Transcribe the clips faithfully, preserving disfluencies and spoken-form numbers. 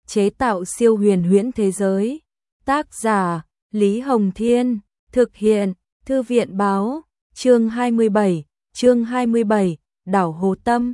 chế tạo siêu huyền huyễn thế giới. Tác giả Lý Hồng Thiên, thực hiện Thư viện Báo. Chương hai mươi bảy, chương hai mươi bảy, Đảo Hồ Tâm.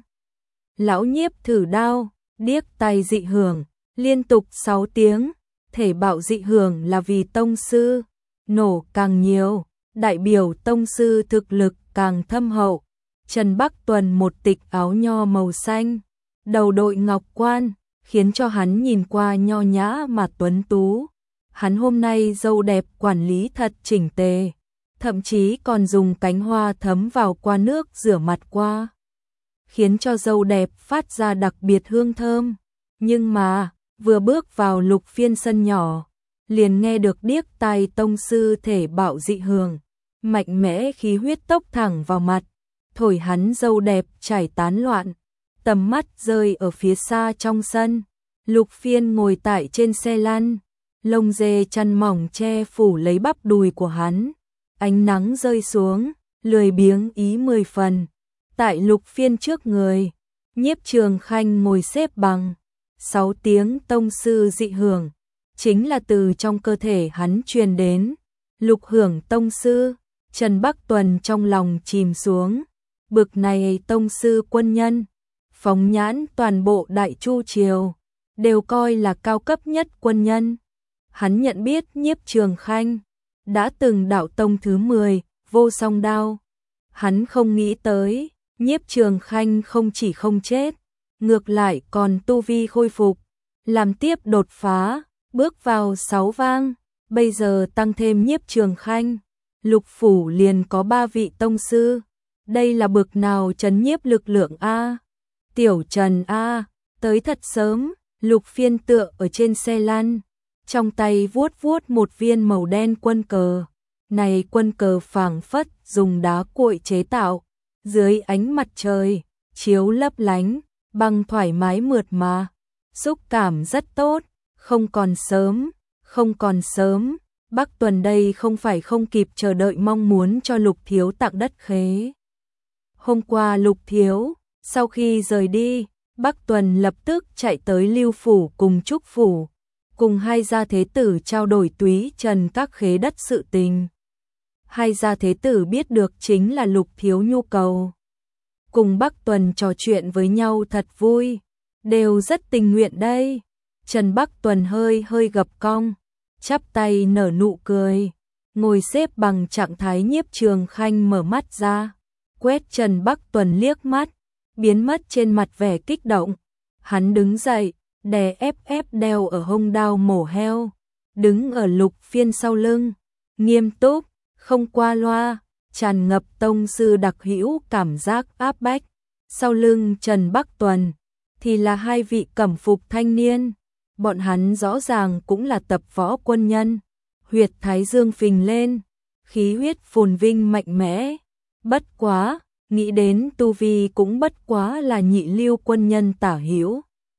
Lão Nhiếp thử đao, điếc tai dị hưởng, liên tục sáu tiếng, thể bạo dị hưởng là vì tông sư nổ càng nhiều, đại biểu tông sư thực lực càng thâm hậu. Trần Bắc Tuần một tịch áo nho màu xanh, đầu đội ngọc quan, khiến cho hắn nhìn qua nho nhã mà tuấn tú. Hắn hôm nay râu đẹp quản lý thật chỉnh tề, thậm chí còn dùng cánh hoa thấm vào qua nước rửa mặt qua, khiến cho râu đẹp phát ra đặc biệt hương thơm. Nhưng mà, vừa bước vào Lục Phiên sân nhỏ, liền nghe được điếc tai tông sư thể bạo dị hưởng, mạnh mẽ khí huyết tốc thẳng vào mặt, thổi hắn râu đẹp chảy tán loạn. Tầm mắt rơi ở phía xa trong sân, Lục Phiên ngồi tại trên xe lăn, lông dê chăn mỏng che phủ lấy bắp đùi của hắn. Ánh nắng rơi xuống, lười biếng ý mười phần. Tại Lục Phiên trước người, Nhiếp Trường Khanh ngồi xếp bằng. Sáu tiếng tông sư dị hưởng, chính là từ trong cơ thể hắn truyền đến. Lục hưởng tông sư, Trần Bắc Tuần trong lòng chìm xuống. Bực này tông sư quân nhân, phóng nhãn toàn bộ Đại Chu Triều, đều coi là cao cấp nhất quân nhân. Hắn nhận biết Nhiếp Trường Khanh đã từng đạo tông thứ mười, vô song đao. Hắn không nghĩ tới, Nhiếp Trường Khanh không chỉ không chết, ngược lại còn tu vi khôi phục, làm tiếp đột phá, bước vào sáu vang. Bây giờ tăng thêm Nhiếp Trường Khanh, Lục phủ liền có ba vị tông sư. Đây là bực nào trấn nhiếp lực lượng a? Tiểu Trần a, tới thật sớm. Lục Phiên tựa ở trên xe lăn, trong tay vuốt vuốt một viên màu đen quân cờ. Này quân cờ phảng phất dùng đá cuội chế tạo, dưới ánh mặt trời chiếu lấp lánh, băng thoải mái mượt mà, xúc cảm rất tốt. Không còn sớm, không còn sớm. Bắc Tuần đây không phải không kịp chờ đợi mong muốn cho Lục thiếu tặng đất khế. Hôm qua Lục thiếu, sau khi rời đi, Bắc Tuần lập tức chạy tới Lưu phủ cùng Trúc phủ, cùng hai gia thế tử trao đổi túy trần các khế đất sự tình. Hai gia thế tử biết được chính là Lục thiếu nhu cầu, cùng Bắc Tuần trò chuyện với nhau thật vui, đều rất tình nguyện đây. Trần Bắc Tuần hơi hơi gập cong, chắp tay nở nụ cười, ngồi xếp bằng trạng thái. Nhiếp Trường Khanh mở mắt ra, quét Trần Bắc Tuần liếc mắt, biến mất trên mặt vẻ kích động. Hắn đứng dậy, đè ép ép đeo ở hông đao mổ heo, đứng ở Lục Phiên sau lưng, nghiêm túc, không qua loa, tràn ngập tông sư đặc hữu cảm giác áp bách. Sau lưng Trần Bắc Tuần thì là hai vị cẩm phục thanh niên, bọn hắn rõ ràng cũng là tập võ quân nhân, huyệt thái dương phình lên, khí huyết phồn vinh mạnh mẽ. Bất quá, nghĩ đến tu vi cũng bất quá là nhị lưu quân nhân tả hữu.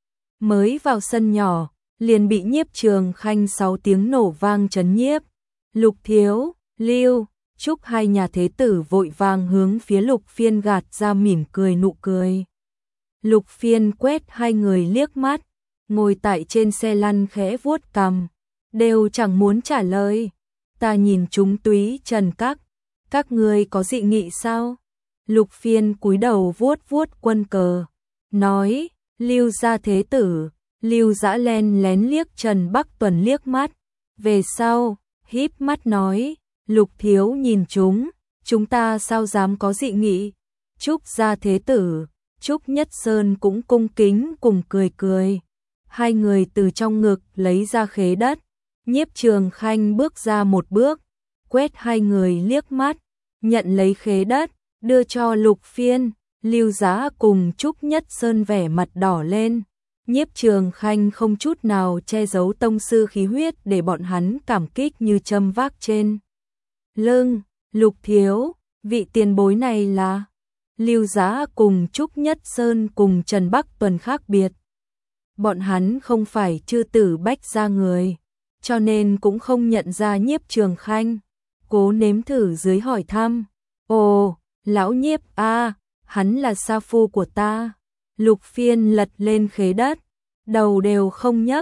Mới vào sân nhỏ, liền bị Nhiếp Trường Khanh sáu tiếng nổ vang trấn nhiếp. Lục thiếu, Lưu, Trúc hai nhà thế tử vội vàng hướng phía Lục Phiên gạt ra mỉm cười nụ cười. Lục Phiên quét hai người liếc mắt, ngồi tại trên xe lăn khẽ vuốt cằm, đều chẳng muốn trả lời. Ta nhìn chúng túy trần các, các ngươi có dị nghị sao? Lục Phiên cúi đầu vuốt vuốt quân cờ, nói, Lưu gia thế tử. Lưu Dã len lén liếc Trần Bắc Tuần liếc mắt, về sau, híp mắt nói, Lục thiếu nhìn chúng, chúng ta sao dám có dị nghị. Trúc gia thế tử, Trúc Nhất Sơn cũng cung kính cùng cười cười. Hai người từ trong ngực lấy ra khế đất. Nhiếp Trường Khanh bước ra một bước, quét hai người liếc mắt, nhận lấy khế đất, đưa cho Lục Phiên. Lưu Dã cùng Trúc Nhất Sơn vẻ mặt đỏ lên. Nhiếp Trường Khanh không chút nào che giấu tông sư khí huyết để bọn hắn cảm kích như châm vác trên lưng. Lục thiếu, vị tiền bối này là? Lưu Dã cùng Trúc Nhất Sơn cùng Trần Bắc Tuần khác biệt. Bọn hắn không phải chư tử bách gia người, cho nên cũng không nhận ra Nhiếp Trường Khanh. Cố nếm thử dưới hỏi thăm, ồ, lão Nhiếp a, hắn là sa phu của ta. Lục Phiên lật lên khế đất, đầu đều không nhấc,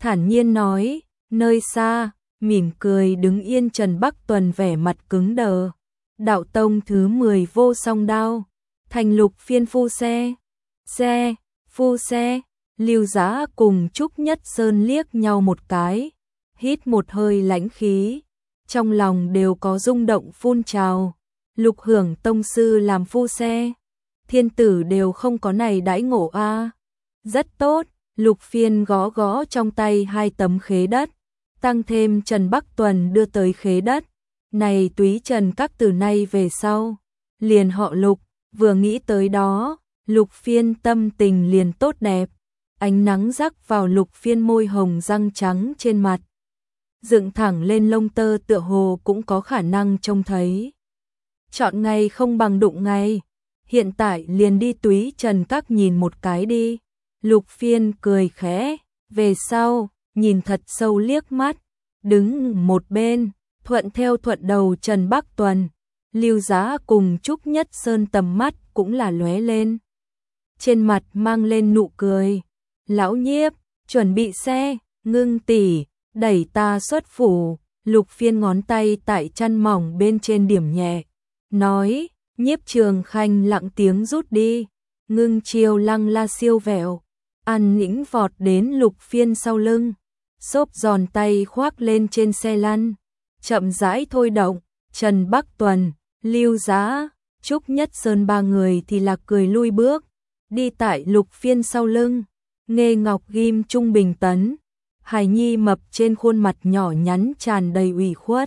thản nhiên nói, nơi xa, mỉm cười đứng yên Trần Bắc Tuần vẻ mặt cứng đờ. Đạo tông thứ mười vô song đao, thành lục phiên phu xe, xe, phu xe, Lưu Giá cùng Trúc Nhất Sơn liếc nhau một cái, hít một hơi lãnh khí, trong lòng đều có rung động phun trào. Lục Hưởng tông sư làm phu xe, thiên tử đều không có này đãi ngộ a. Rất tốt, Lục Phiên gõ gõ trong tay hai tấm khế đất, tăng thêm Trần Bắc Tuần đưa tới khế đất. Này túy Trần các từ nay về sau, liền họ Lục, vừa nghĩ tới đó, Lục Phiên tâm tình liền tốt đẹp. Ánh nắng rắc vào Lục Phiên môi hồng răng trắng trên mặt, dựng thẳng lên lông tơ tựa hồ cũng có khả năng trông thấy. Chọn ngày không bằng đụng ngày, hiện tại liền đi túy Trần các nhìn một cái đi. Lục Phiên cười khẽ, về sau, nhìn thật sâu liếc mắt, đứng một bên, thuận theo thuận đầu Trần Bắc Tuần. Lưu Giá cùng Trúc Nhất Sơn tầm mắt cũng là lóe lên, trên mặt mang lên nụ cười. Lão Nhiếp, chuẩn bị xe, Ngưng tỷ, đẩy ta xuất phủ. Lục Phiên ngón tay tại chăn mỏng bên trên điểm nhẹ, nói, Nhiếp Trường Khanh lặng tiếng rút đi. Ngưng Chiêu lăng la siêu vẹo, an nĩnh vọt đến Lục Phiên sau lưng, xốp giòn tay khoác lên trên xe lăn, chậm rãi thôi động. Trần Bắc Tuần, Lưu Giá, Trúc Nhất Sơn ba người thì là cười lui bước, đi tại Lục Phiên sau lưng. Nghê Ngọc ghim trung bình tấn, hài nhi mập trên khuôn mặt nhỏ nhắn tràn đầy ủy khuất,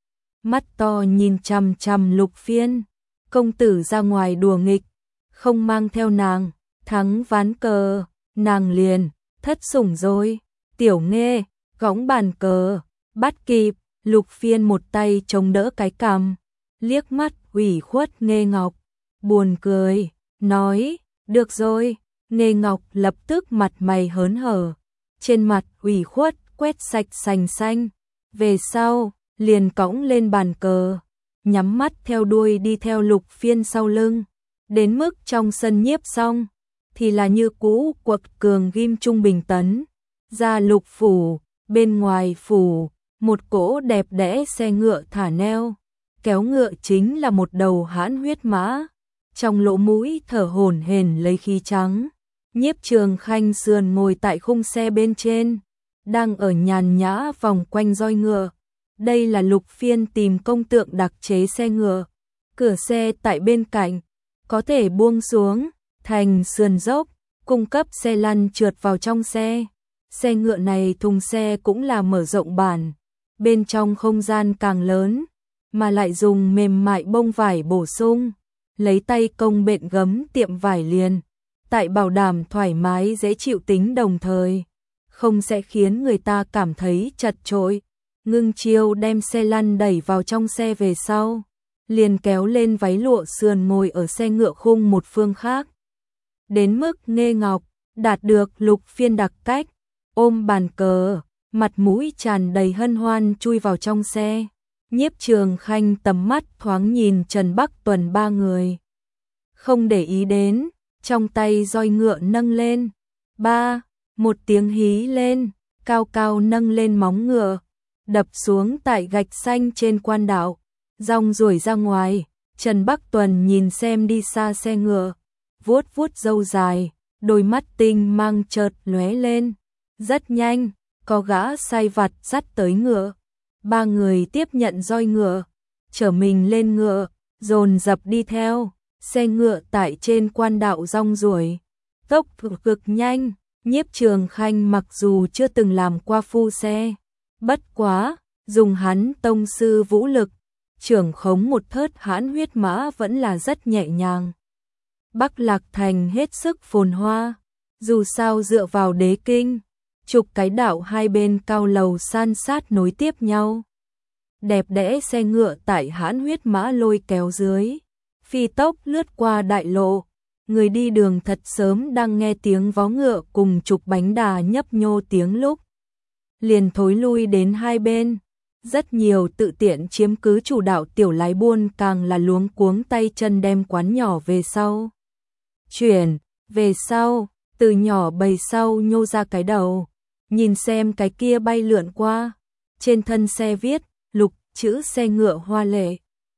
mắt to nhìn chằm chằm Lục Phiên. Công tử ra ngoài đùa nghịch, không mang theo nàng, thắng ván cờ, nàng liền thất sủng rồi. Tiểu Nghê, gõng bàn cờ, bắt kịp. Lục Phiên một tay chống đỡ cái cằm, liếc mắt ủy khuất Nghê Ngọc, buồn cười, nói, được rồi. Nghê Ngọc lập tức mặt mày hớn hở, trên mặt ủy khuất quét sạch sành xanh. Về sau, liền cõng lên bàn cờ, nhắm mắt theo đuôi đi theo Lục Phiên sau lưng. Đến mức trong sân nhiếp xong, thì là như cũ quật cường ghim trung bình tấn. Ra Lục phủ, bên ngoài phủ, một cỗ đẹp đẽ xe ngựa thả neo, kéo ngựa chính là một đầu hãn huyết mã, trong lỗ mũi thở hổn hển lấy khí trắng. Nhiếp Trường Khanh sườn ngồi tại khung xe bên trên, đang ở nhàn nhã vòng quanh roi ngựa. Đây là Lục Phiên tìm công tượng đặc chế xe ngựa, cửa xe tại bên cạnh, có thể buông xuống thành sườn dốc, cung cấp xe lăn trượt vào trong xe. Xe ngựa này thùng xe cũng là mở rộng bản, bên trong không gian càng lớn, mà lại dùng mềm mại bông vải bổ sung, lấy tay công bện gấm tiệm vải liền, tại bảo đảm thoải mái dễ chịu tính đồng thời, không sẽ khiến người ta cảm thấy chật chội. Ngưng Chiêu đem xe lăn đẩy vào trong xe về sau, liền kéo lên váy lụa sườn ngồi ở xe ngựa khung một phương khác. Đến mức Nghê Ngọc đạt được Lục Phiên đặc cách, ôm bàn cờ, mặt mũi tràn đầy hân hoan chui vào trong xe. Nhiếp Trường Khanh tầm mắt thoáng nhìn Trần Bắc Tuần ba người, không để ý đến, trong tay roi ngựa nâng lên. Ba, một tiếng hí lên, cao cao nâng lên móng ngựa, đập xuống tại gạch xanh trên quan đạo, rong ruổi ra ngoài. Trần Bắc Tuần nhìn xem đi xa xe ngựa, vuốt vuốt râu dài, đôi mắt tinh mang chợt lóe lên. Rất nhanh, có gã sai vặt dắt tới ngựa. Ba người tiếp nhận roi ngựa, chở mình lên ngựa, dồn dập đi theo. Xe ngựa tại trên quan đạo rong ruổi, tốc độ cực nhanh. Nhiếp Trường Khanh mặc dù chưa từng làm qua phu xe, bất quá, dùng hắn tông sư vũ lực, trưởng khống một thớt hãn huyết mã vẫn là rất nhẹ nhàng. Bắc Lạc Thành hết sức phồn hoa, dù sao dựa vào đế kinh, chục cái đảo hai bên cao lầu san sát nối tiếp nhau. Đẹp đẽ xe ngựa tại hãn huyết mã lôi kéo dưới, phi tốc lướt qua đại lộ. Người đi đường thật sớm đang nghe tiếng vó ngựa cùng chục bánh đà nhấp nhô tiếng lúc, liền thối lui đến hai bên. Rất nhiều tự tiện chiếm cứ chủ đạo tiểu lái buôn càng là luống cuống tay chân đem quán nhỏ về sau. Chuyển, về sau, từ nhỏ bầy sau nhô ra cái đầu, nhìn xem cái kia bay lượn qua. Trên thân xe viết, Lục, chữ xe ngựa hoa lệ.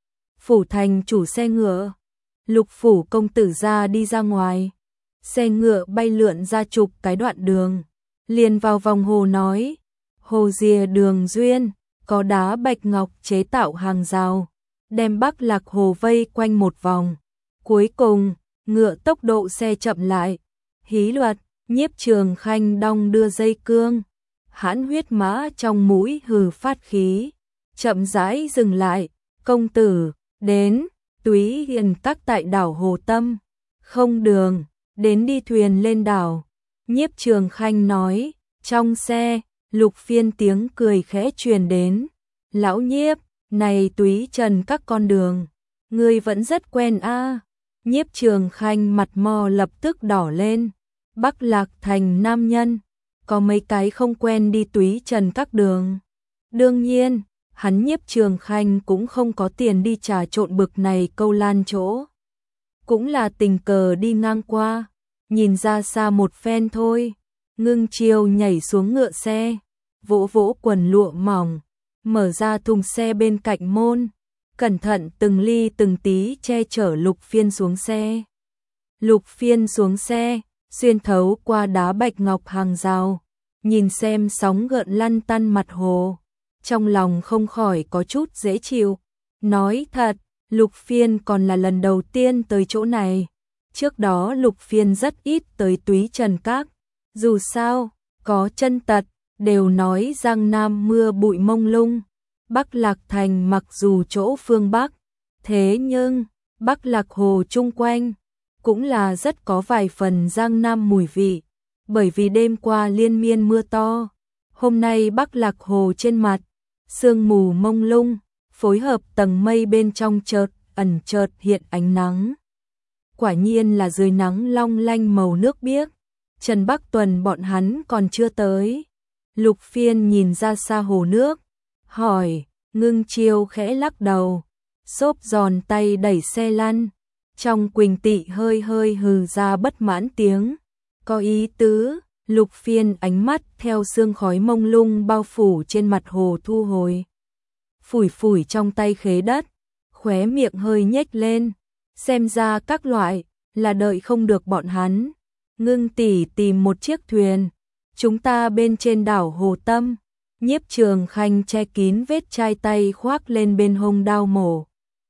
Phủ thành chủ xe ngựa. Lục phủ công tử ra đi ra ngoài. Xe ngựa bay lượn ra chục cái đoạn đường. Liền vào vòng hồ nói. Hồ rìa đường duyên, có đá bạch ngọc chế tạo hàng rào. Đem Bắc Lạc Hồ vây quanh một vòng. Cuối cùng, ngựa tốc độ xe chậm lại. Hí luật, Nhiếp Trường Khanh đong đưa dây cương. Hãn huyết mã trong mũi hừ phát khí. Chậm rãi dừng lại. Công tử, đến, túy hiền các tại đảo Hồ Tâm. Không đường, đến đi thuyền lên đảo. Nhiếp Trường Khanh nói, trong xe, Lục Phiên tiếng cười khẽ truyền đến. Lão Nhiếp, này túy trần các con đường. Ngươi vẫn rất quen a. À. Nhiếp Trường Khanh mặt mò lập tức đỏ lên. Bắc Lạc thành nam nhân. Có mấy cái không quen đi túy trần các đường. Đương nhiên, hắn Nhiếp Trường Khanh cũng không có tiền đi trà trộn bực này câu lan chỗ. Cũng là tình cờ đi ngang qua. Nhìn ra xa một phen thôi. Ngưng Chiêu nhảy xuống ngựa xe. Vỗ vỗ quần lụa mỏng. Mở ra thùng xe bên cạnh môn. Cẩn thận từng ly từng tí che chở Lục Phiên xuống xe. Lục Phiên xuống xe, xuyên thấu qua đá bạch ngọc hàng rào, nhìn xem sóng gợn lăn tăn mặt hồ, trong lòng không khỏi có chút dễ chịu. Nói thật, Lục Phiên còn là lần đầu tiên tới chỗ này. Trước đó Lục Phiên rất ít tới túy trần các. Dù sao, có chân tật, đều nói Giang Nam mưa bụi mông lung. Bắc Lạc thành mặc dù chỗ phương Bắc, thế nhưng Bắc Lạc Hồ chung quanh cũng là rất có vài phần Giang Nam mùi vị, bởi vì đêm qua liên miên mưa to. Hôm nay Bắc Lạc Hồ trên mặt sương mù mông lung, phối hợp tầng mây bên trong chợt ẩn chợt hiện ánh nắng. Quả nhiên là dưới nắng long lanh màu nước biếc. Trần Bắc Tuần bọn hắn còn chưa tới. Lục Phiên nhìn ra xa hồ nước, hỏi. Ngưng Chiêu khẽ lắc đầu, xốp giòn tay đẩy xe lăn. Trong Quỳnh Tị hơi hơi hừ ra bất mãn tiếng. Có ý tứ. Lục Phiên ánh mắt theo sương khói mông lung bao phủ trên mặt hồ thu hồi. Phủi phủi trong tay khế đất, khóe miệng hơi nhếch lên. Xem ra các loại là đợi không được bọn hắn. Ngưng tỷ tìm một chiếc thuyền. Chúng ta bên trên đảo Hồ Tâm. Nhiếp Trường Khanh che kín vết chai tay khoác lên bên hông đao mổ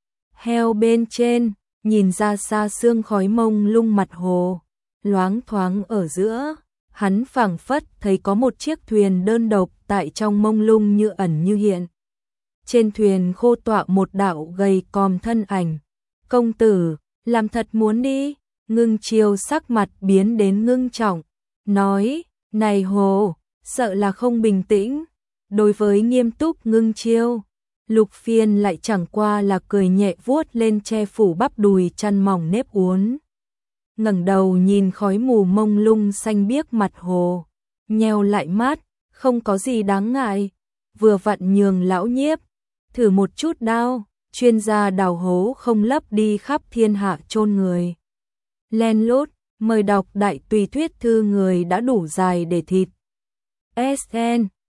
heo bên trên, nhìn ra xa sương khói mông lung mặt hồ, loáng thoáng ở giữa, hắn phảng phất thấy có một chiếc thuyền đơn độc tại trong mông lung như ẩn như hiện. Trên thuyền khô tọa một đạo gầy còm thân ảnh. Công tử, làm thật muốn đi. Ngưng Chiêu sắc mặt biến đến ngưng trọng, nói, này hồ, sợ là không bình tĩnh. Đối với nghiêm túc Ngưng Chiêu, Lục Phiên lại chẳng qua là cười nhẹ vuốt lên che phủ bắp đùi chăn mỏng nếp uốn. Ngẩng đầu nhìn khói mù mông lung xanh biếc mặt hồ, nheo lại mắt, không có gì đáng ngại, vừa vặn nhường lão Nhiếp thử một chút đao, chuyên gia đào hố không lấp đi khắp thiên hạ chôn người. Len lút, mời đọc đại tùy thuyết thư người đã đủ dài để thịt. ét en